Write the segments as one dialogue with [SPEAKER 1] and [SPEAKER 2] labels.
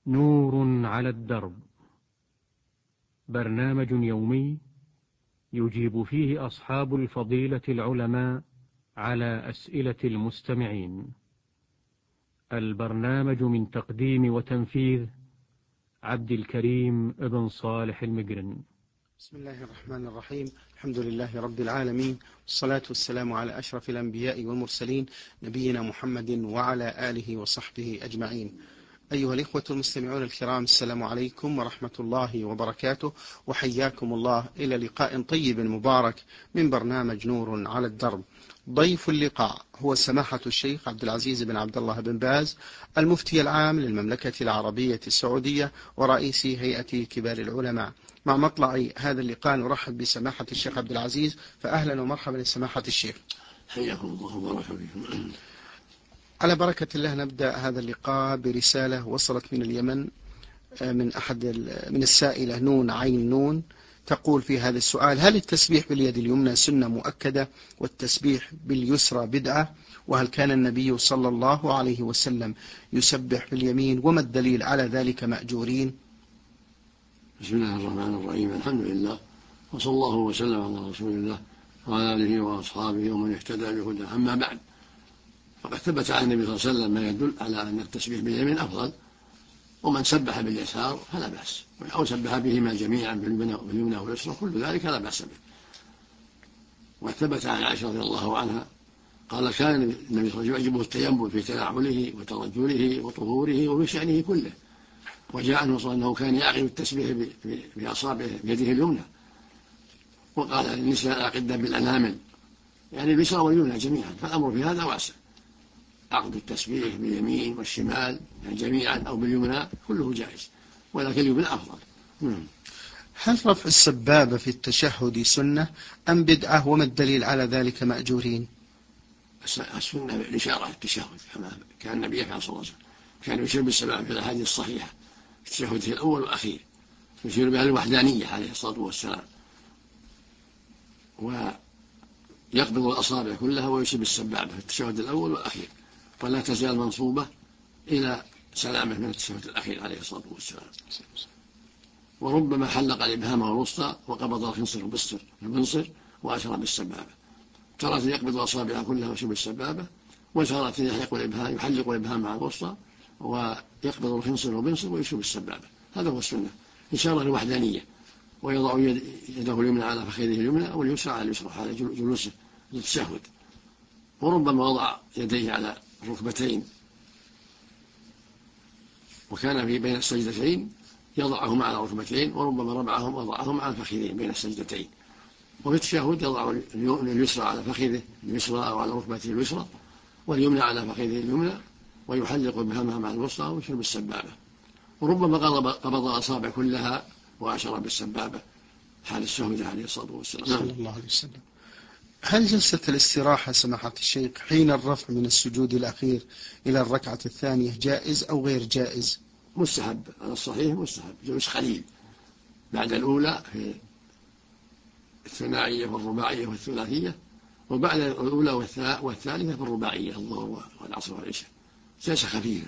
[SPEAKER 1] نور على الدرب، برنامج يومي يجيب فيه أصحاب الفضيلة العلماء على أسئلة المستمعين. البرنامج من تقديم وتنفيذ عبد الكريم بن صالح المقرن.
[SPEAKER 2] بسم الله الرحمن الرحيم. الحمد لله رب العالمين، والصلاة والسلام على أشرف الأنبياء والمرسلين، نبينا محمد وعلى آله وصحبه أجمعين. أيها الإخوة المستمعون الكرام، السلام عليكم ورحمة الله وبركاته، وحياكم الله إلى لقاء طيب مبارك من برنامج نور على الدرب. ضيف اللقاء هو سماحة الشيخ عبد العزيز بن عبد الله بن باز، المفتي العام للمملكة العربية السعودية ورئيس هيئة كبار العلماء. مع مطلع هذا اللقاء نرحب بسماحة الشيخ عبد العزيز، فأهلا ومرحبا لسماحة الشيخ.
[SPEAKER 3] حياكم الله وبارك فيكم.
[SPEAKER 2] على بركة الله نبدأ هذا اللقاء برسالة وصلت من اليمن من السائلة نون عين نون، تقول في هذا السؤال: هل التسبيح باليد اليمنى سنة مؤكدة والتسبيح باليسرى بدعة؟ وهل كان النبي صلى الله عليه وسلم يسبح باليمين؟ وما الدليل على ذلك مأجورين؟
[SPEAKER 3] بسم الله الرحمن الرحيم. الحمد لله، وصلى الله وسلم على رسول الله وعلى آله وأصحابه ومن اهتدى بهداه. أما بعد، فقد ثبت عن النبي صلى الله عليه وسلم ما يدل على أن التسبيح باليمين أفضل، ومن سبح باليسار فلا بأس، أو سبح بهما جميعا باليمنى واليسرى كل ذلك لا بأس به. وثبت عن عائشة رضي الله عنها قال: كان النبي صلى الله عليه وسلم يعجبه التيمم في تنعله وترجله وطهوره وفي شأنه كله. وجاء عنه صلى الله عليه وسلم أنه كان يعقد التسبيح بأصابعه بيده اليمنى، وقال للنساء: أعقدن بالأنامل، يعني اليسرى واليمنى جميعا. فالأمر في هذا واسع، عقد التسبيح باليمين والشمال يعني جميعا أو باليمنى كله جائز، ولكن اليمنى أفضل.
[SPEAKER 2] هل رفع السبابة في التشهد سنة أم بدعة؟ وما الدليل على ذلك مأجورين؟
[SPEAKER 3] السنة الإشارة التشهد، كما كان النبي صلى الله عليه وسلم كان يشير بالسبابة في الأحاديث الصحيحة في التشهد الأول والأخير، يشير بها الوحدانية عليه الصلاة والسلام، ويقبض الأصابع كلها ويشير بالسبابة في التشهد الأول والأخير، ولا تزال منصوبة إلى سلامه من التشهد الأخير عليه الصلاة والسلام. وربما حلق الإبهام والوسطى وقبض الخنصر بالبنصر وأشار بالسبابة. تارة يقبض الأصابع كلها ويشير بالسبابة، وتارة يحلق الإبهام مع الوسطى ويقبض الخنصر والبنصر ويشير بالسبابة. هذا هو السنة، إشارة الوحدانية. ويضع يده اليمنى على فخذه اليمنى واليسرى على اليسرى حال جلوسه للتشهد. وربما وضع يديه على الركبتين، وكان في بين السجدتين يضعهما على الركبتين، وربما وضعهما على الفخذين بين السجدتين. وفي التشهد يضع اليسرى على فخذه اليسرى أو على ركبته اليسرى، واليمنى على فخذه اليمنى، ويحلق إبهامها مع الوسطى ويشير بالسبابة. وربما قبض الأصابع كلها وأشار بالسبابة حال الشهود عليه الصلاة والسلام.
[SPEAKER 2] صلى الله عليه وسلم. هل جلسة الاستراحة سماحة الشيخ حين الرفع من السجود الأخير إلى الركعة الثانية جائز أو غير جائز؟
[SPEAKER 3] مستحب، على الصحيح مستحب، جلوس قليل بعد الأولى في الثنائية والرباعية والثلاثية، وبعد الأولى والثالثة في الرباعية الظهر والعصر والعشاء، جلسة خفيفة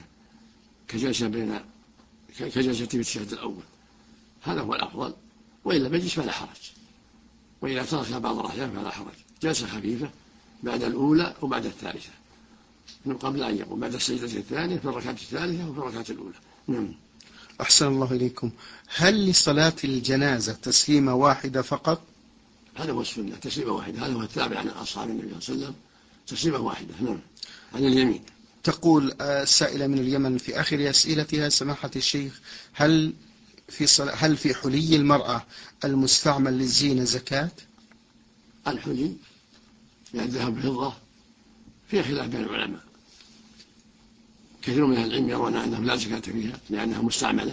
[SPEAKER 3] كجلسة في التشهد الأول. هذا هو الأفضل، وإلا بجلس فلا حرج، وإذا ترك بعض الأحيان فلا حرج. جلسة خفيفة بعد الأولى وبعد الثالثة، من قبل أن يقوم بعد السجدة الثانية في الركعة الثالثة وفي الركعة الأولى.
[SPEAKER 2] أحسن الله إليكم. هل لصلاة الجنازة تسليمة واحدة فقط؟
[SPEAKER 3] هذا هو السنة، تسليمة واحدة، هذا هو التابع عن أصحاب النبي صلى الله عليه وسلم، تسليمة واحدة عن اليمين.
[SPEAKER 2] تقول السائلة من اليمن في آخر أسئلتها: سماحة الشيخ، هل في حلي المرأة المستعمل للزينة زكاة؟
[SPEAKER 3] الحلي يعني الذهب والفضة فيه خلاف بين العلماء، كثير من أهل العلم يرون أنه لا زكاة فيها لأنها مستعملة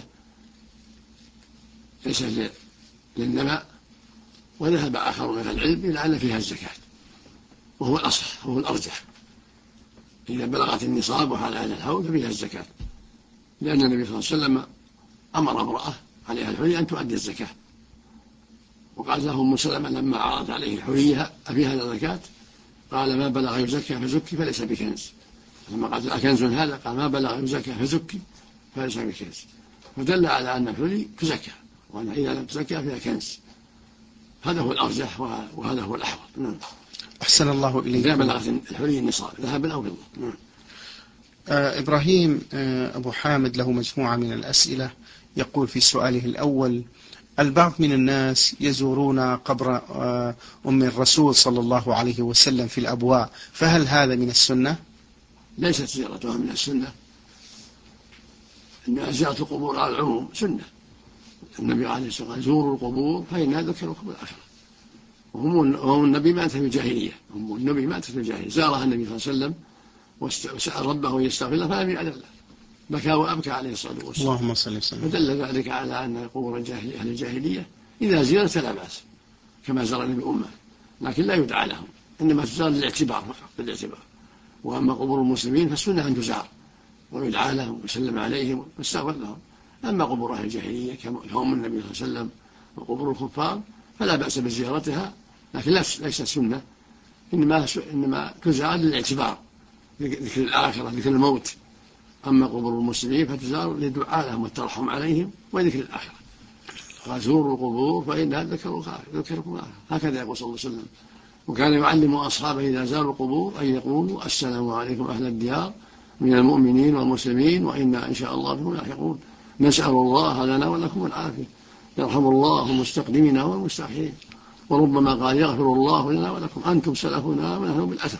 [SPEAKER 3] ليست للنماء، وذهب آخر من أهل العلم إلى أن فيها الزكاة، وهو الأصح وهو الأرجح. إذا بلغت النصاب وحال على الحول ففيها الزكاة، لأن النبي صلى الله عليه وسلم أمر امرأة عليها الحلي أن تؤدي الزكاة، وقال له أم سلمة لما عرضت عليه حليها أفيها الزكاة؟ قال: ما بلغ يزكى فزكي فليس بكنز. لما قالت: أكنز هذا؟ قال: ما بلغ يزكى فزكي فليس بكنز. ودل على أن الحلي تزكى، وأن إذا لم تزكى فيها كنز. هذا هو الأرجح وهذا هو الأحوط. نعم.
[SPEAKER 2] أحسن الله إليكم.
[SPEAKER 3] إذا بلغت الحلي النصاب ذهبا أو فضة. نعم.
[SPEAKER 2] إبراهيم أبو حامد له مجموعة من الأسئلة. يقول في سؤاله الأول: البعض من الناس يزورون قبر أم الرسول صلى الله عليه وسلم في الأبواء، فهل هذا من السنة؟
[SPEAKER 3] ليست زيارتها من السنة، إن زيارة القبور على العموم سنة. النبي عليه الصلاة والسلام: زوروا القبور فإنها ذكركم الآخرة. وهم النبي مات في الجاهلية، زارها النبي صلى الله عليه وسلم وسأل ربه أن يستغفر له فلم يأذن له، بكى وأبكى عليه الصلاة والسلام.
[SPEAKER 2] اللهم صل وسلم.
[SPEAKER 3] فدل ذلك على أن قبور أهل الجاهلية إذا زيارت لا بأس، كما زار النبي أمه، لكن لا يدعى لهم، إنما تزار للاعتبار فقط. وأما قبور المسلمين فالسنة أن تزار ويدعى لهم ويسلم عليهم ويستغفر لهم. أما قبور أهل الجاهلية كأم النبي صلى الله عليه وسلم وقبور الكفار فلا بأس بزيارتها، لكن ليست سنة، إنما تزار للاعتبار، ذكر الآخرة، ذكر الموت. أما قبور المسلمين فتزار للدعاء لهم والترحم عليهم وذكر الآخرة. فزوروا القبور فإنها ذكركم الآخرة، هكذا يقول صلى الله عليه وسلم. وكان يعلم أصحابه إذا زاروا القبور أن يقولوا: السلام عليكم أهل الديار من المؤمنين والمسلمين وإنا إن شاء الله بكم لاحقون، نسأل الله لنا ولكم العافية، يرحم الله المستقدمين والمستأخرين. وربما قال: يغفر الله لنا ولكم، أنتم سلفنا ونحن بالأثر.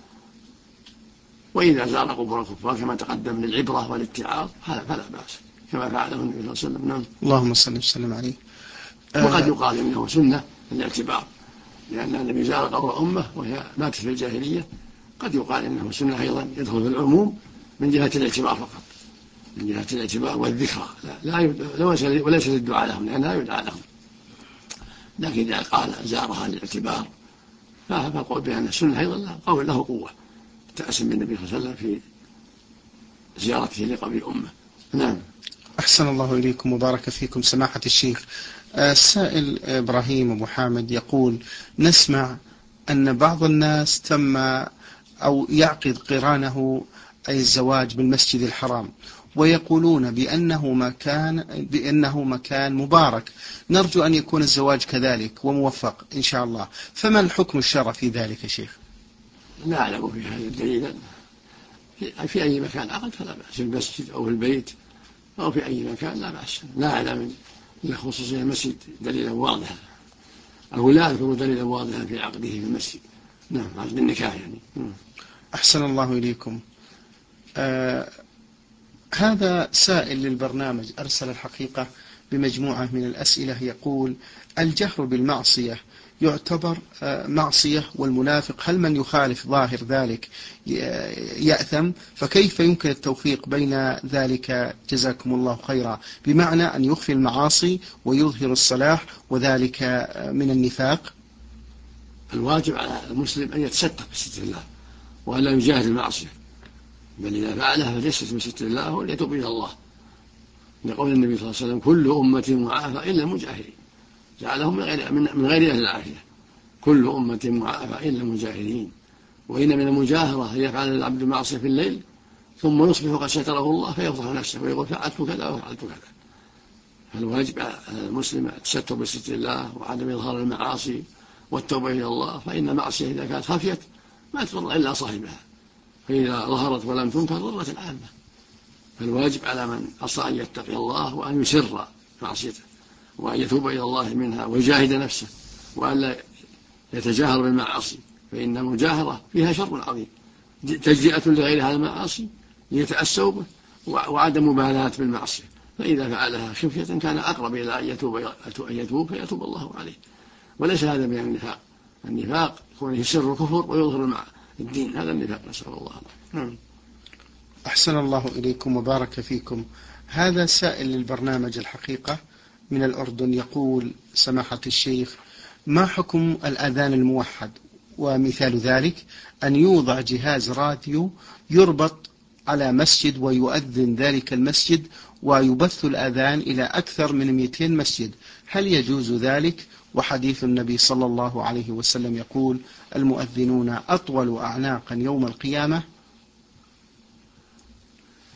[SPEAKER 3] وإذا زار قبور الكفار كما تقدم للعبرة والاتعاظ فلا بأس، كما فعله النبي صلى الله عليه وسلم. نعم.
[SPEAKER 2] اللهم صل وسلم عليه.
[SPEAKER 3] وقد يقال إنه سنة الاعتبار، لأن النبي زار قبر أمه وهي ماتت في الجاهلية، قد يقال إنه سنة أيضا يدخل في العموم من جهة الاعتبار فقط، من جهة الاعتبار والذكرى، وليس للدعاء لهم، لأن لا يدعى لهم. لكن إذا قال زارها للاعتبار فالقول بأن السنة أيضا قول له قوة، تأسم بالنبي صلى الله عليه وسلم في زيارته لقبر أمه. نعم.
[SPEAKER 2] أحسن الله إليكم وبارك فيكم سماحة الشيخ. السائل إبراهيم أبو حامد يقول: نسمع أن بعض الناس تم أو يعقد قرانه أي الزواج بالمسجد الحرام، ويقولون بأنه مكان مبارك، نرجو أن يكون الزواج كذلك وموفق إن شاء الله، فما الحكم الشرعي في ذلك يا شيخ؟
[SPEAKER 3] لا أعلم في هذا الدليل. في أي مكان عقد فلا بأس، في المسجد أو في البيت أو في أي مكان لا بأس. لا أعلم إلا خصوصية المسجد دليلا واضحا، أو لا أذكر دليلا واضحا في عقده في المسجد. نعم، عقد النكاح يعني.
[SPEAKER 2] أحسن الله إليكم. هذا سائل للبرنامج أرسل الحقيقة بمجموعة من الأسئلة. يقول: الجهر بالمعصية يعتبر معصية، والمنافق هل من يخالف ظاهر ذلك يأثم؟ فكيف يمكن التوفيق بين ذلك جزاكم الله خيرا، بمعنى أن يخفي المعاصي ويظهر الصلاح، وذلك من النفاق؟
[SPEAKER 3] الواجب على المسلم أن يتستر بستر الله وأن لا يجاهد المعصية، بل إذا فعلها فليست من ستر الله وليتوب إلى الله، لقول النبي صلى الله عليه وسلم: كل أمة معافى إلا المجاهرين، جعلهم من غير أهل العافية. كل أمة معافى إلا المجاهرين. وإن من المجاهرة أن يفعل العبد المعصية في الليل ثم يصبح قد ستره الله فيفضح نفسه ويقول: فعلت كذا وفعلت كذا. فالواجب على المسلم التستر بستر الله وعدم إظهار المعاصي والتوبة إلى الله، فإن المعصية إذا كانت خفيت ما تضر إلا صاحبها، فإذا ظهرت ولم تنكر ضرت العامة. فالواجب على من أصلا أن يتقي الله وأن يسر معصيته وأن يتوب إلى الله منها ويجاهد نفسه، وأن لا يتجاهر بالمعاصي، فإن المجاهرة فيها شر عظيم، تجزئة لغير هذا المعاصي ليتأسوا به، وعدم مبالاة بالمعصية. فإذا فعلها خفية كان أقرب إلى أن يتوب فيتوب الله عليه. وليس هذا من النفاق. النفاق يكون يسر الكفر ويظهر الدين، هذا النفاق، نسأل الله. نعم.
[SPEAKER 2] أحسن الله إليكم وبارك فيكم. هذا سائل للبرنامج الحقيقة من الأردن. يقول: سماحة الشيخ، ما حكم الأذان الموحد؟ ومثال ذلك أن يوضع جهاز راديو يربط على مسجد ويؤذن ذلك المسجد ويبث الأذان إلى أكثر من 200 مسجد، هل يجوز ذلك؟ وحديث النبي صلى الله عليه وسلم يقول: المؤذنون أطول أعناقا يوم القيامة.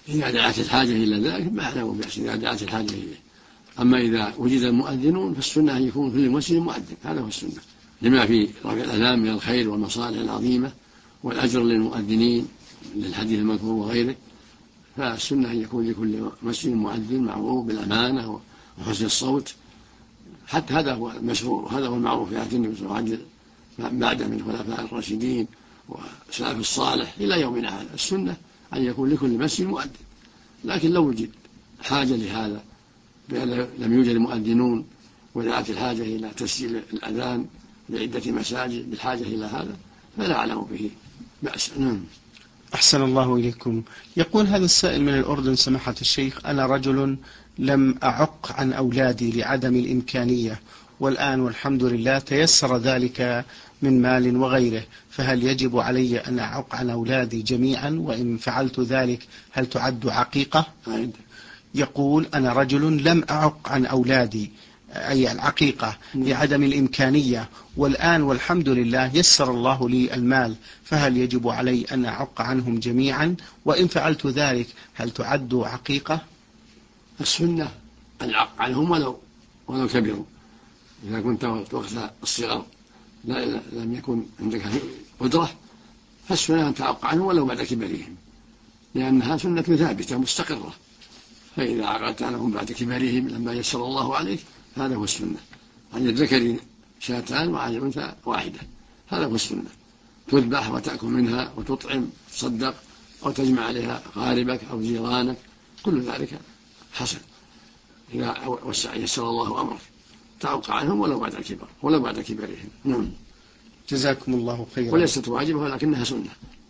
[SPEAKER 3] إذا دعت الحاجة إلى ذلك ما له بأس إذا دعت الحاجة إليه. أما إذا وجد المؤذنون فالسنة أن يكون كل مسجد مؤذن، هذا هو السنة، لما في رفع الأذان من الخير والمصالح العظيمة والأجر للمؤذنين للحديث المذكور وغيره. فالسنة أن يكون لكل مسجد مؤذن معروف بالأمانة وحسن الصوت، حتى هذا هو المشهور وهذا هو المعروف في عهد النبي صلى الله عليه وسلم بعد من الخلفاء الراشدين والسلف الصالح إلى يومنا هذا. السنة أن يكون لكل مسجد مؤذن، لكن لو وجد حاجة لهذا بأن لم يوجد مؤذنون ودعت الحاجة إلى تسجيل الأذان لعدة مساجد بالحاجة إلى هذا فلا أعلم به بأس.
[SPEAKER 2] أحسن الله إليكم. يقول هذا السائل من الأردن: سماحة الشيخ، أنا رجل لم أعق عن أولادي لعدم الإمكانية، والآن والحمد لله تيسر ذلك من مال وغيره، فهل يجب علي أن أعق عن أولادي جميعا؟ وإن فعلت ذلك هل تعد عقيقة؟ يقول: أنا رجل لم أعق عن أولادي أي العقيقة لعدم الإمكانية، والآن والحمد لله يسر الله لي المال، فهل يجب علي أن أعق عنهم جميعا؟ وإن فعلت ذلك هل تعد عقيقة؟
[SPEAKER 3] السنة العق عنهم ولو كبروا. إذا كنت وقت الصغر لم يكن عندك قدرة فالسنة أن تعق عنهم ولو بعد كبرهم، لأنها سنة ثابتة مستقرة. فإذا عقدت عنهم بعد كبرهم لما يسر الله عليك هذا هو السنة. عن الذكر شاتان وعن الأنثى واحدة، هذا هو السنة. تذبح وتأكل منها وتطعم تصدق أو تجمع عليها غاربك أو جيرانك، كل ذلك حسن إذا يسر الله أمرك. تعق عنهم ولو بعد الكبر ولو بعد كبرهم.
[SPEAKER 2] جزاكم الله خيرا.
[SPEAKER 3] وليست واجبة ولكنها سنة.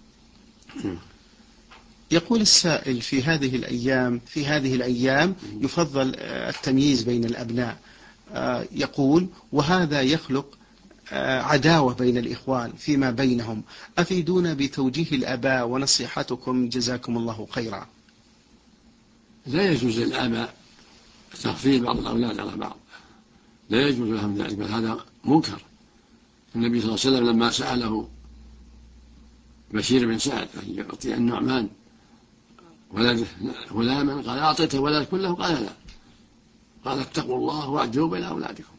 [SPEAKER 2] يقول السائل: في هذه الأيام يفضل التمييز بين الأبناء، يقول: وهذا يخلق عداوة بين الإخوان فيما بينهم، أفيدونا بتوجيه الآباء ونصيحتكم جزاكم الله خيرا.
[SPEAKER 3] لا يجوز للآباء تفضيل بعض الأولاد على بعض، لا يجوز لهم ذلك، بل هذا منكر. النبي صلى الله عليه وسلم لما سأله بشير بن سعد أن يعطي النعمان ولده غلاما قال: أعطيته ولد كله؟ قال: لا. قال: اتقوا الله واعدلوا بين أولادكم.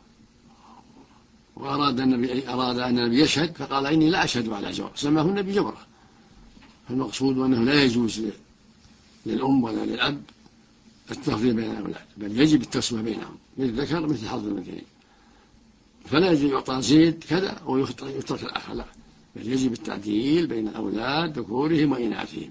[SPEAKER 3] وأراد أن النبي يشهد فقال: إني لا أشهد على جور، سماه النبي جورة. فالمقصود أنه لا يجوز للأم ولا للأب التفضيل بين الأولاد، بل يجب التسوية بينهم، للذكر مثل حظ الأنثيين، فلا يجب يعطى زيد كذا ويترك الآخر، لا، بل يجب التعديل بين الأولاد ذكورهم وإناثهم.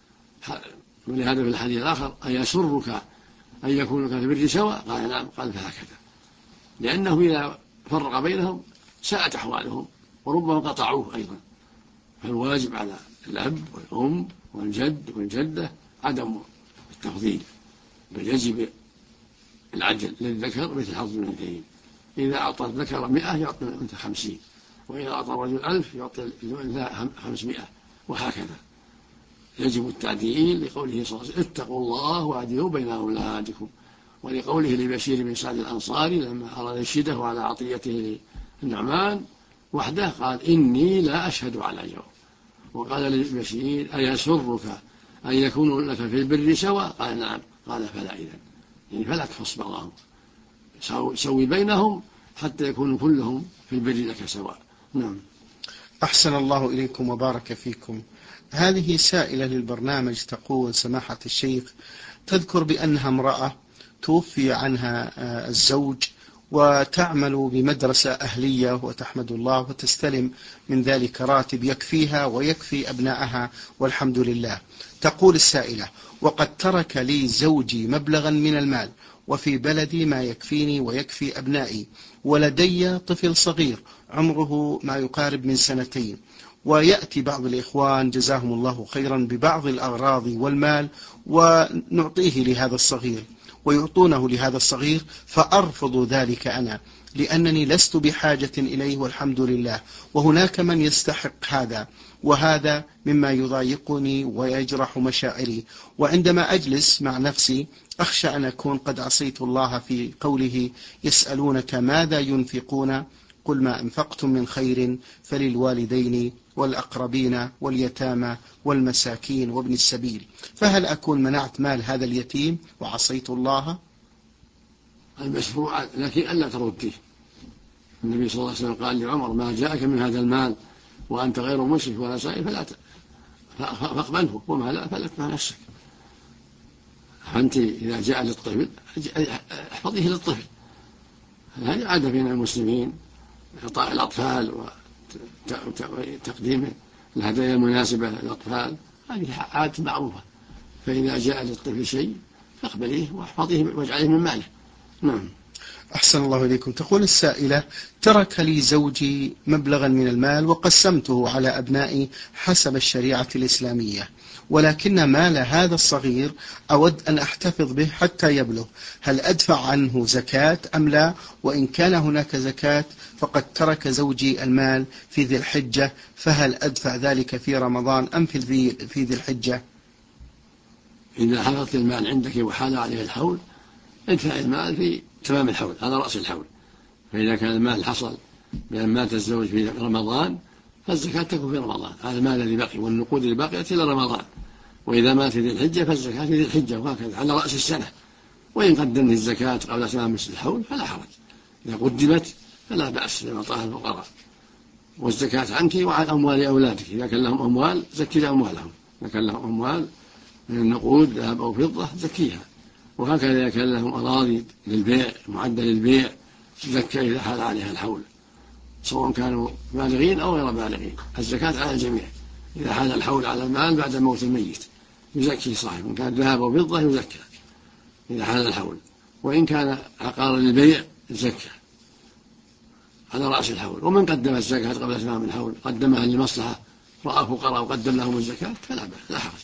[SPEAKER 3] ولهذا في الحديث الآخر: أيسرك أن يكونوا في البر سواء؟ قال: نعم. قال: فهكذا، لأنه إذا فرق بينهم ساءت أحوالهم وربما قطعوه أيضا. فالواجب على الأب والأم والجد والجدة عدم التفضيل، بل يجب العدل للذكر مثل حظ الأنثيين. إذا أعطى الذكر 100 يعطي الأنثى 50، وإذا أعطى الرجل 1000 يعطي الأنثى 500، وهكذا. يجب التعديل لقوله صلى الله عليه وسلم: اتقوا الله واعدلوا بين أولادكم، ولقوله لبشير بن سعد الأنصاري لما أراد يشهده على عطيته للنعمان وحده قال: إني لا أشهد على جور. وقال للبشير: أيسرك أن يكونوا لك في البر سواء؟ قال: نعم. قال: فلا إذن، يعني فلا تخص بعضهم، سوي بينهم حتى يكونوا كلهم في البر لك سواء. نعم.
[SPEAKER 2] أحسن الله إليكم وبارك فيكم. هذه سائلة للبرنامج تقول: سماحة الشيخ، تذكر بأنها امرأة توفي عنها الزوج وتعمل بمدرسة أهلية وتحمد الله وتستلم من ذلك راتب يكفيها ويكفي أبنائها والحمد لله. تقول السائلة: وقد ترك لي زوجي مبلغا من المال وفي بلدي ما يكفيني ويكفي أبنائي، ولدي طفل صغير عمره ما يقارب من 2 سنين، ويأتي بعض الإخوان جزاهم الله خيرا ببعض الأغراض والمال ونعطيه لهذا الصغير ويعطونه لهذا الصغير، فأرفض ذلك أنا لأنني لست بحاجة إليه والحمد لله، وهناك من يستحق هذا، وهذا مما يضايقني ويجرح مشاعري. وعندما أجلس مع نفسي أخشى أن أكون قد عصيت الله في قوله: يسألونك ماذا ينفقون قل ما أنفقتم من خير فللوالدين والأقربين واليتامى والمساكين وابن السبيل، فهل أكون منعت مال هذا اليتيم وعصيت الله؟
[SPEAKER 3] المشروع لكن ألا ترديه. النبي صلى الله عليه وسلم قال لعمر: ما جاءك من هذا المال وأنت غير مشرك ولا سائل فاقبله، وما لا فلا تمنع نفسك. فأنت إذا جاء للطفل احفظيه للطفل. هذه عادة بين المسلمين، إعطاء الأطفال وتقديم الهدايا المناسبة للأطفال، هذه عادة معروفة. فإذا جاء للطفل شيء فاقبليه واحفظيه واجعله من ماله. نعم.
[SPEAKER 2] أحسن الله إليكم. تقول السائلة: ترك لي زوجي مبلغا من المال وقسمته على أبنائي حسب الشريعة الإسلامية، ولكن مال هذا الصغير أود أن أحتفظ به حتى يبلغ، هل أدفع عنه زكاة أم لا؟ وإن كان هناك زكاة فقد ترك زوجي المال في ذي الحجة، فهل أدفع ذلك في رمضان أم في ذي الحجة؟
[SPEAKER 3] إذا حفظت المال عندك وحال عليه الحول ادفع المال في تمام الحول، هذا رأس الحول. فإذا كان المال حصل بأن مات الزوج في رمضان فالزكاة تكون في رمضان، هذا المال الذي بقي والنقود اللي بقيت إلى رمضان. وإذا مات في ذي الحجة فالزكاة في ذي الحجة، وهكذا على رأس السنة. وإن قدمت الزكاة قبل تمام الحول فلا حرج، إذا قدمت فلا بأس بإعطاها الفقراء. والزكاة عنك وعن أموال أولادك، إذا كان لهم أموال زكي أموالهم، إذا كان لهم أموال من النقود ذهب أو فضة زكيها. وهكذا إذا كان لهم أراضي للبيع معدة للبيع زكى إذا حال عليها الحول، سواء كانوا بالغين أو غير بالغين، الزكاة على الجميع. إذا حال الحول على المال بعد موت الميت يزكي صاحب، إن كان ذهب أو فضة يزكى إذا حال الحول. وإن كان عقارا للبيع زكى على رأس الحول. ومن قدم الزكاة قبل تمام الحول قدمها لمصلحة، رأى فقراء وقدم لهم الزكاة فلا بأس، لا حرج.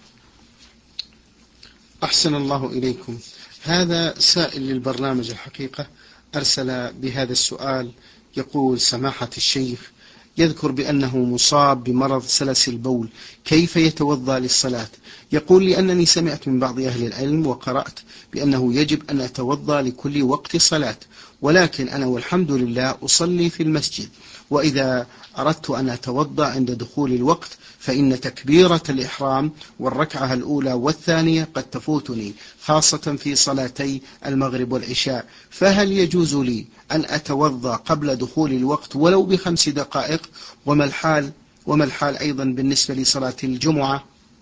[SPEAKER 2] أحسن الله إليكم. هذا سائل للبرنامج الحقيقة أرسل بهذا السؤال، يقول: سماحة الشيخ، يذكر بأنه مصاب بمرض سلس البول، كيف يتوضأ للصلاة؟ يقول: لأنني سمعت من بعض أهل العلم وقرأت بأنه يجب أن أتوضأ لكل وقت صلاة، ولكن أنا والحمد لله أصلي في المسجد، وإذا أردت أن أتوضأ عند دخول الوقت فإن تكبيرة الإحرام والركعة الأولى والثانية قد تفوتني، خاصة في صلاتي المغرب والعشاء، فهل يجوز لي أن أتوضأ قبل دخول الوقت ولو ب5 دقائق؟ وما الحال أيضا بالنسبة لصلاة الجمعة؟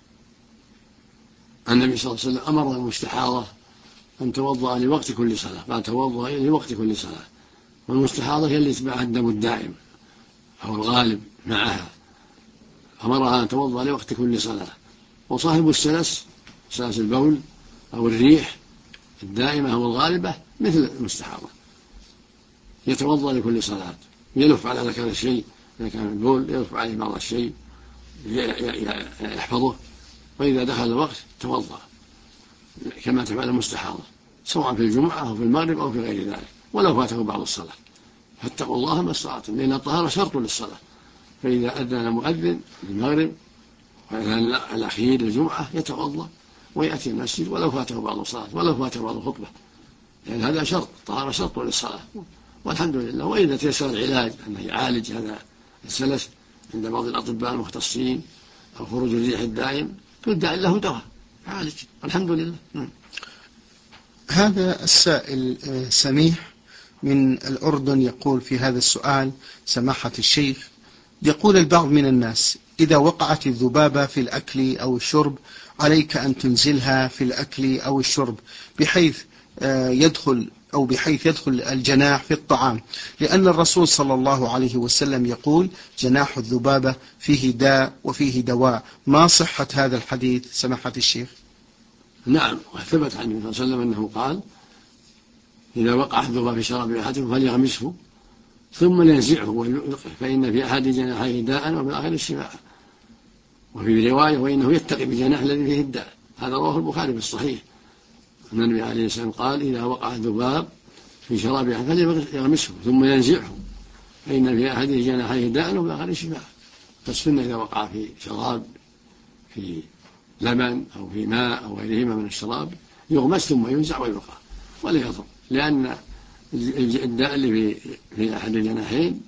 [SPEAKER 3] النبي صلى الله عليه وسلم أمر المستحاضة أن توضأ لوقت كل صلاة، قال: توضأ لوقت كل صلاة. والمستحاضة هي اللي يتبعها الدم الدائم أو الغالب معها، أمرها أن توضأ لوقت كل صلاة. وصاحب السلس، سلس البول أو الريح الدائمة أو الغالبة، مثل المستحاضة يتوضأ لكل صلاة، يلف على ذكر الشيء، إذا كان البول يلف عليه بعض الشيء يحفظه، وإذا دخل الوقت توضأ كما تفعل المستحاضة، سواء في الجمعة أو في المغرب أو في غير ذلك، ولو فاته بعض الصلاة. فاتقوا الله ما استطعتم، لأن الطهارة شرط للصلاة. فإذا أذن مؤذن المغرب وأذن الأخير للجمعة يتوضأ ويأتي المسجد ولو فاته بعض الصلاة، ولو فاته بعض الخطبة، لأن هذا شرط، الطهارة شرط للصلاة. والحمد لله. وإذا تيسر العلاج أنه يعالج هذا السلس عند بعض الأطباء المختصين أو خروج الريح الدائم يدعى له دواء يعالج، والحمد لله.
[SPEAKER 2] هذا السائل سميح من الأردن يقول في هذا السؤال: سماحة الشيخ، يقول البعض من الناس: إذا وقعت الذبابة في الأكل أو الشرب عليك أن تنزلها في الأكل أو الشرب بحيث يدخل الجناح في الطعام، لأن الرسول صلى الله عليه وسلم يقول: جناح الذبابة فيه داء وفيه دواء. ما صحة هذا الحديث سماحة الشيخ؟
[SPEAKER 3] نعم، وثبت عن النبي صلى الله عليه وسلم أنه قال: إذا وقع الذباب في شراب أحدكم فليغمسه ثم لينزعه ويلقه، فإن في أحد جناحيه داء وفي الآخر الشفاء. وفي رواية: وإنه يتقي بجناح الذي فيه الداء. هذا رواه البخاري في الصحيح أن النبي عليه الصلاة والسلام قال: إذا وقع الذباب في شراب أحد فليغمسه ثم ينزعه، فإن في أحد جناحيه داء وفي الآخر الشفاء. فالسنة إذا وقع في شراب، في لبن أو في ماء أو غيرهما من الشراب، يغمس ثم ينزع ويلقى ولا يضر، لأن الداء اللي في أحد الجناحين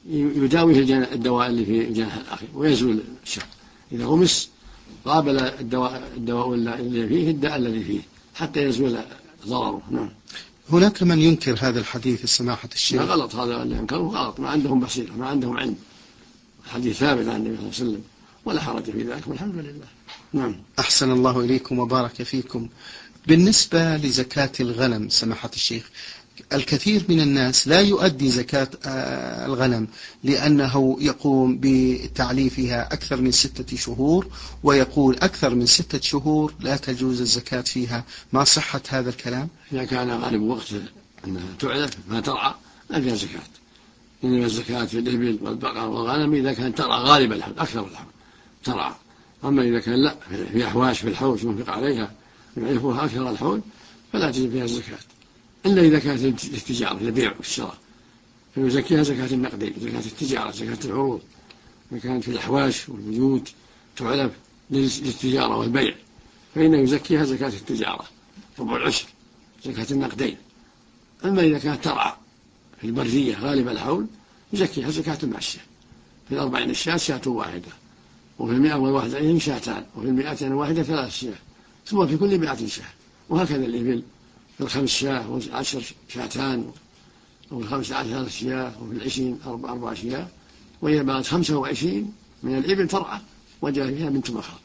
[SPEAKER 3] يداويه الدواء اللي في الجناح الأخير ويزول الشر. إذا غمس قابل الدواء اللي فيه الداء الذي فيه حتى يزول ضرره. نعم.
[SPEAKER 2] هناك من ينكر هذا الحديث سماحة الشيخ.
[SPEAKER 3] غلط، هذا اللي ينكره غلط، ما عندهم بصيرة، ما عندهم علم. الحديث ثابت عن النبي صلى الله عليه وسلم ولا حرج في ذلك والحمد لله. نعم.
[SPEAKER 2] أحسن الله إليكم وبارك فيكم. بالنسبة لزكاة الغنم سماحة الشيخ، الكثير من الناس لا يؤدي زكاة الغنم لأنه يقوم بتعليفها أكثر من 6 شهور، ويقول أكثر من 6 شهور لا تجوز الزكاة فيها. ما صحة هذا الكلام؟
[SPEAKER 3] إذا كان غالب وقت أنها تعلف ما ترعى لا فيها زكاة. إنما الزكاة في الإبل والبقر والغنم إذا كان ترعى غالب الحول أكثر الحول ترعى. أما إذا كان لا في أحواش في الحوش ينفق عليها يعرفها أكثر الحول فلا تجب فيها الزكاة، إلا إذا كانت للتجارة البيع والشراء فيزكيها زكاة النقدين، زكاة التجارة، زكاة العروض. إذا كانت في الأحواش والبيوت تعلف للتجارة والبيع فإنه يزكيها زكاة التجارة ربع العشر زكاة النقدين. أما إذا كانت ترعى في البرية غالب الحول يزكيها زكاة الماشية. في 40 الشاة شاة واحدة، وفي 101 شاتان، وفي 200 3 شاة، ثم في كل 100 شاة. وهكذا الإبل في 5 شاة و10 شاتان، وفي 15 3 شاة، وفي 20 4 شاة. وهي بعد 25 من الإبل ترعى وجاء فيها بنت مخاض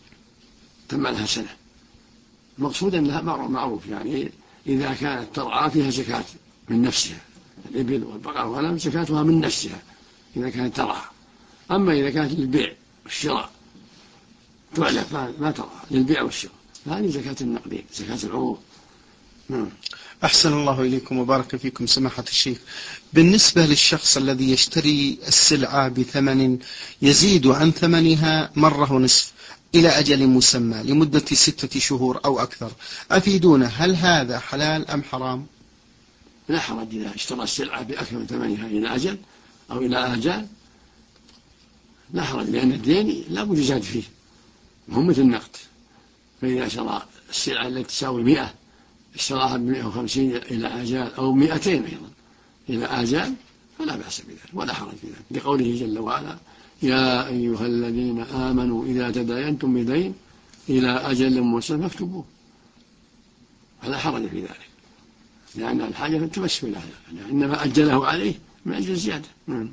[SPEAKER 3] تم لها سنة. المقصود أنها معروف يعني إذا كانت ترعى فيها زكاة من نفسها، الإبل والبقر والغنم زكاتها من نفسها إذا كانت ترعى. أما إذا كانت للبيع والشراء تعلف ما ترعى للبيع والشراء هذه زكاة النقدين زكاة العروض.
[SPEAKER 2] أحسن الله إليكم وبارك فيكم سماحة الشيخ. بالنسبة للشخص الذي يشتري السلعة بثمن يزيد عن ثمنها مرة ونصف إلى أجل مسمى لمدة 6 شهور أو أكثر، أفيدونا هل هذا حلال أم حرام؟
[SPEAKER 3] لا حرج إذا اشترى السلعة بأكثر من ثمنها إلى أجل أو إلى آجال لا حرج، لأن الدين لا بد يزاد فيه هم مثل النقد. فإذا شرى السلعة التي تساوي 100 اشتراها ب150 إلى آجال أو 200 أيضا إلى آجال فلا بأس بذلك ولا حرج في ذلك، لقوله جل وعلا يا أيها الذين آمنوا إذا تداينتم بدين إلى أجل مسمى فاكتبوه، فلا حرج في ذلك لأن الحاجة تمس له يعني إنما أجله عليه من أجل الزيادة.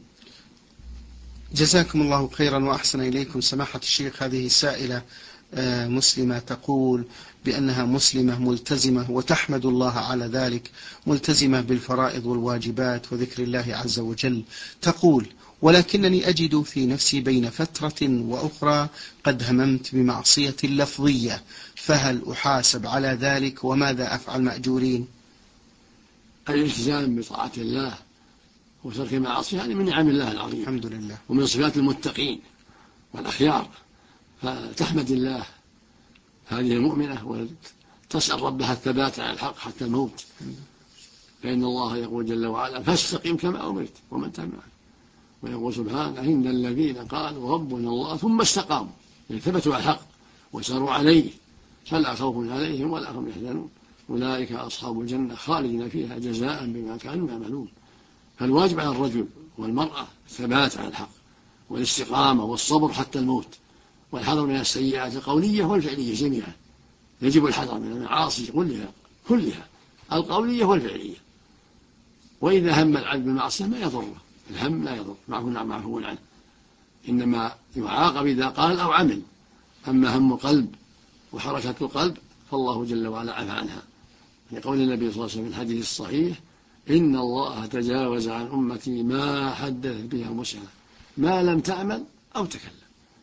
[SPEAKER 2] جزاكم الله خيرا وأحسن إليكم سماحة الشيخ. هذه سائلة مسلمة تقول بأنها مسلمة ملتزمة وتحمد الله على ذلك، ملتزمة بالفرائض والواجبات وذكر الله عز وجل. تقول ولكنني أجد في نفسي بين فترة وأخرى قد هممت بمعصية لفظية، فهل أحاسب على ذلك وماذا أفعل مأجورين؟
[SPEAKER 3] الالتزام بطاعة الله وترك المعاصي هذه من نعم الله العظيم
[SPEAKER 2] الحمد لله،
[SPEAKER 3] ومن صفات المتقين والأخيار، فتحمد الله هذه المؤمنة وتسأل ربها الثبات على الحق حتى الموت، فإن الله يقول جل وعلا فاستقم كما أمرت ومن تبعك، ويقول سبحانه إن الذين قالوا ربنا الله ثم استقاموا يعني ثبتوا على الحق وساروا عليه فلا خوف عليهم ولا هم يحزنون أولئك أصحاب الجنة خالدين فيها جزاء بما كانوا يعملون. فالواجب على الرجل والمرأة الثبات على الحق والاستقامة والصبر حتى الموت، والحذر من السيئات القولية والفعلية جميعا. يجب الحذر من المعاصي كلها القولية والفعلية. وإذا هم العبد بالمعصية ما يضره، الهم لا يضر معفو عنه، إنما يعاقب إذا قال أو عمل. أما هم القلب وحركة القلب فالله جل وعلا عفى عنها، لقول النبي صلى الله عليه وسلم في الحديث الصحيح إن الله تجاوز عن أمتي ما حدث بها مسلم ما لم تعمل أو تكلم.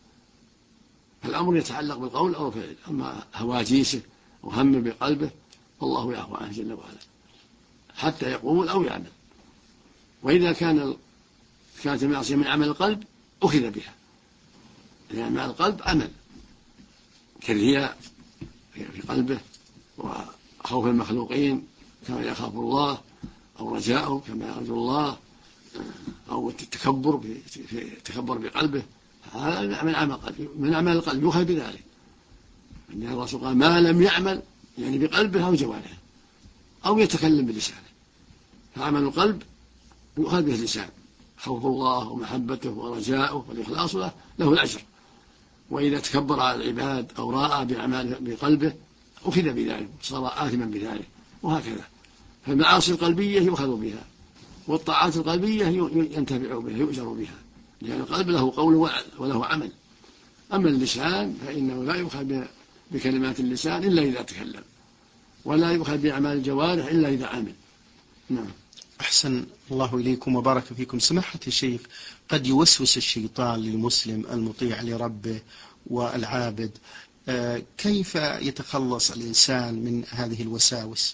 [SPEAKER 3] الأمر يتعلق بالقول أو الفعل، أما هواجيسه وهم بقلبه فالله يعفو عنه جل وعلا حتى يقول أو يعمل. وإذا كانت المعصية من عمل القلب أخذ بها، لأن مع القلب عمل كالرياء في قلبه وخوف المخلوقين كما يخاف الله أو رجاءه كما يرجو الله أو التكبر بقلبه، هذا من عمل القلب يؤخذ بذلك. إن الرسول قال ما لم يعمل يعني بقلبه أو جوارحه أو يتكلم بلسانه، فعمل القلب يؤخذ به اللسان خوف الله ومحبته ورجاؤه والإخلاص له الأجر. وإذا تكبر على العباد أو راء بأعماله بقلبه أخذ بذلك، صار آثما بذلك. وهكذا فالمعاصي القلبية يؤخذ بها، والطاعات القلبية ينتفع بها يؤجر بها، لأن القلب له قول وله عمل. أما اللسان فإنه لا يؤخذ بكلمات اللسان إلا إذا تكلم، ولا يؤخذ بأعمال الجوارح إلا إذا عمل. نعم.
[SPEAKER 2] أحسن الله إليكم وبارك فيكم. سماحة الشيخ، قد يوسوس الشيطان للمسلم المطيع لربه والعابد، كيف يتخلص الإنسان من هذه الوساوس؟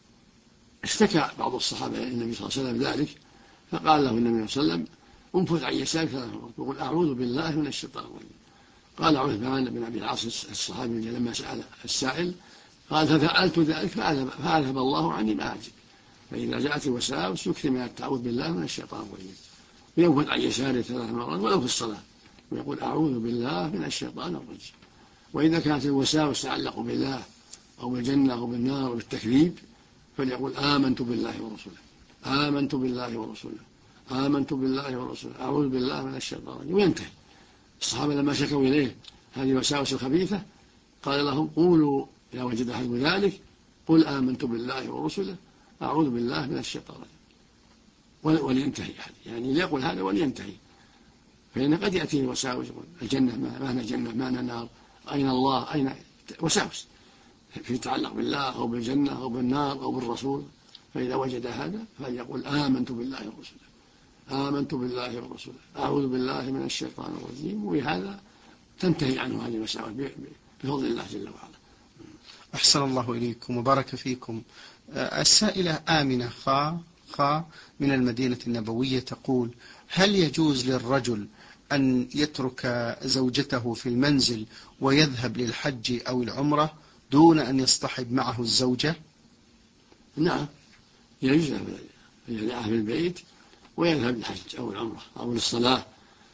[SPEAKER 3] اشتكى بعض الصحابة النبي صلى الله عليه وسلم ذلك، فقال له النبي صلى الله عليه وسلم انفذ عن يسارك 3 مرات وقل أعوذ بالله من الشيطان الرجيم. قال عثمان بن أبي العاص الصحابي لما سأل السائل قال ففعلت ذلك فأذهب الله عني ما أعجب. فإذا جاءت الوساوس يكثر من التعوذ بالله من الشيطان الرجيم، وينفذ عن يساره 3 مرات ولو في الصلاة، ويقول أعوذ بالله من الشيطان الرجيم. وإذا كانت الوساوس تتعلق بالله أو بالجنة أو بالنار أو بالتكذيب فليقول آمنت بالله ورسوله، آمنت بالله ورسوله، آمنت بالله ورسوله، أعوذ بالله من الشيطان الرجيم، وينتهي. الصحابة لما شكوا إليه هذه الوساوس الخبيثة قال لهم قولوا إذا وجد أحد ذلك قل آمنت بالله ورسوله، أعوذ بالله من الشيطان الرجيم، ولينتهي. يعني ليقول هذا ولينتهي، فإن قد يأتي الوساوس الجنة ما هنا جنة ما هنا نار، أين الله أين وساوس في يتعلق بالله أو بالجنة أو بالنار أو بالرسول. فإذا وجد هذا فليقول آمنت بالله ورسوله، آمنت بالله ورسوله، أعوذ بالله من الشيطان الرجيم، وبهذا تنتهي عنه هذه الوساوس بفضل الله جل وعلا.
[SPEAKER 2] أحسن الله إليكم وبارك فيكم. السائلة آمنة خا من المدينة النبوية تقول: هل يجوز للرجل أن يترك زوجته في المنزل ويذهب للحج أو العمرة دون أن يصطحب معه الزوجة؟
[SPEAKER 3] نعم، يجوز له في البيت ويذهب للحج أو العمرة أو للصلاة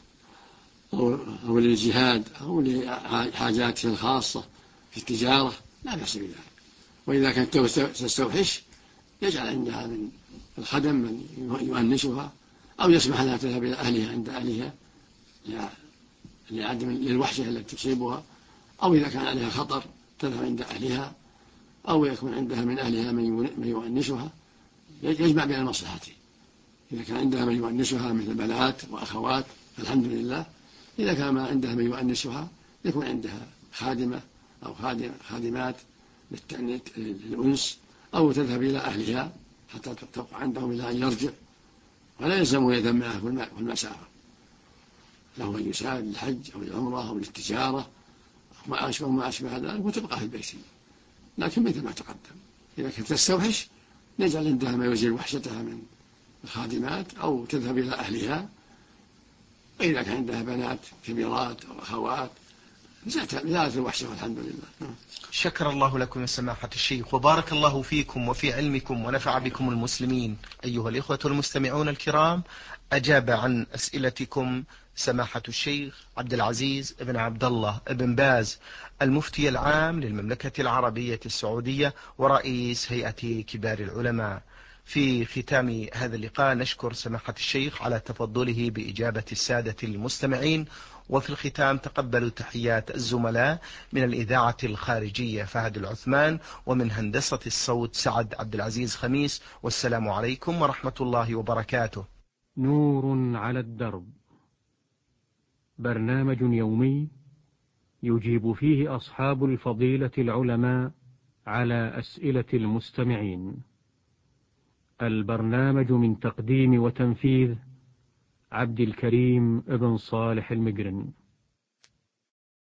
[SPEAKER 3] أو للجهاد أو لحاجاته الخاصة في التجارة، لا بأس بذلك. وإذا كانت تستوحش يجعل عندها من الخدم من يؤنسها، أو يسمح لها تذهب إلى أهلها عند أهلها لعدم الوحشة التي تصيبها، أو إذا كان عليها خطر تذهب عند أهلها، أو يكون عندها من أهلها من يؤنسها. يجمع بين المصلحتين. إذا كان عندها من يؤنسها مثل بنات وأخوات فالحمد لله. إذا كان ما عندها من يؤنسها يكون عندها خادمة أو خادمات للأنس، أو تذهب إلى أهلها حتى تبقى عندهم إلى أن يرجع، ولا يلزم يذهب معه في المسافة، له أن يساعد للحج أو للعمرة أو للتجارة أو ما أشبه ذلك وتبقى في البيت. لكن مثل ما تقدم إذا كانت تستوحش نجعل عندها ما يزيل وحشتها من الخادمات، أو تذهب إلى أهلها. وإذا كان عندها بنات كبيرات أو أخوات زالت الوحشة والحمد لله.
[SPEAKER 2] شكر الله لكم يا سماحة الشيخ وبارك الله فيكم وفي علمكم ونفع بكم المسلمين. أيها الإخوة المستمعون الكرام، أجاب عن أسئلتكم سماحة الشيخ عبد العزيز بن عبد الله بن باز، المفتي العام للمملكة العربية السعودية ورئيس هيئة كبار العلماء. في ختام هذا اللقاء نشكر سماحة الشيخ على تفضله بإجابة السادة المستمعين، وفي الختام تقبلوا تحيات الزملاء من الإذاعة الخارجية فهد العثمان، ومن هندسة الصوت سعد عبد العزيز خميس، والسلام عليكم ورحمة الله وبركاته.
[SPEAKER 1] نور على الدرب، برنامج يومي يجيب فيه أصحاب الفضيلة العلماء على أسئلة المستمعين. البرنامج من تقديم وتنفيذ عبد الكريم ابن صالح المقرن.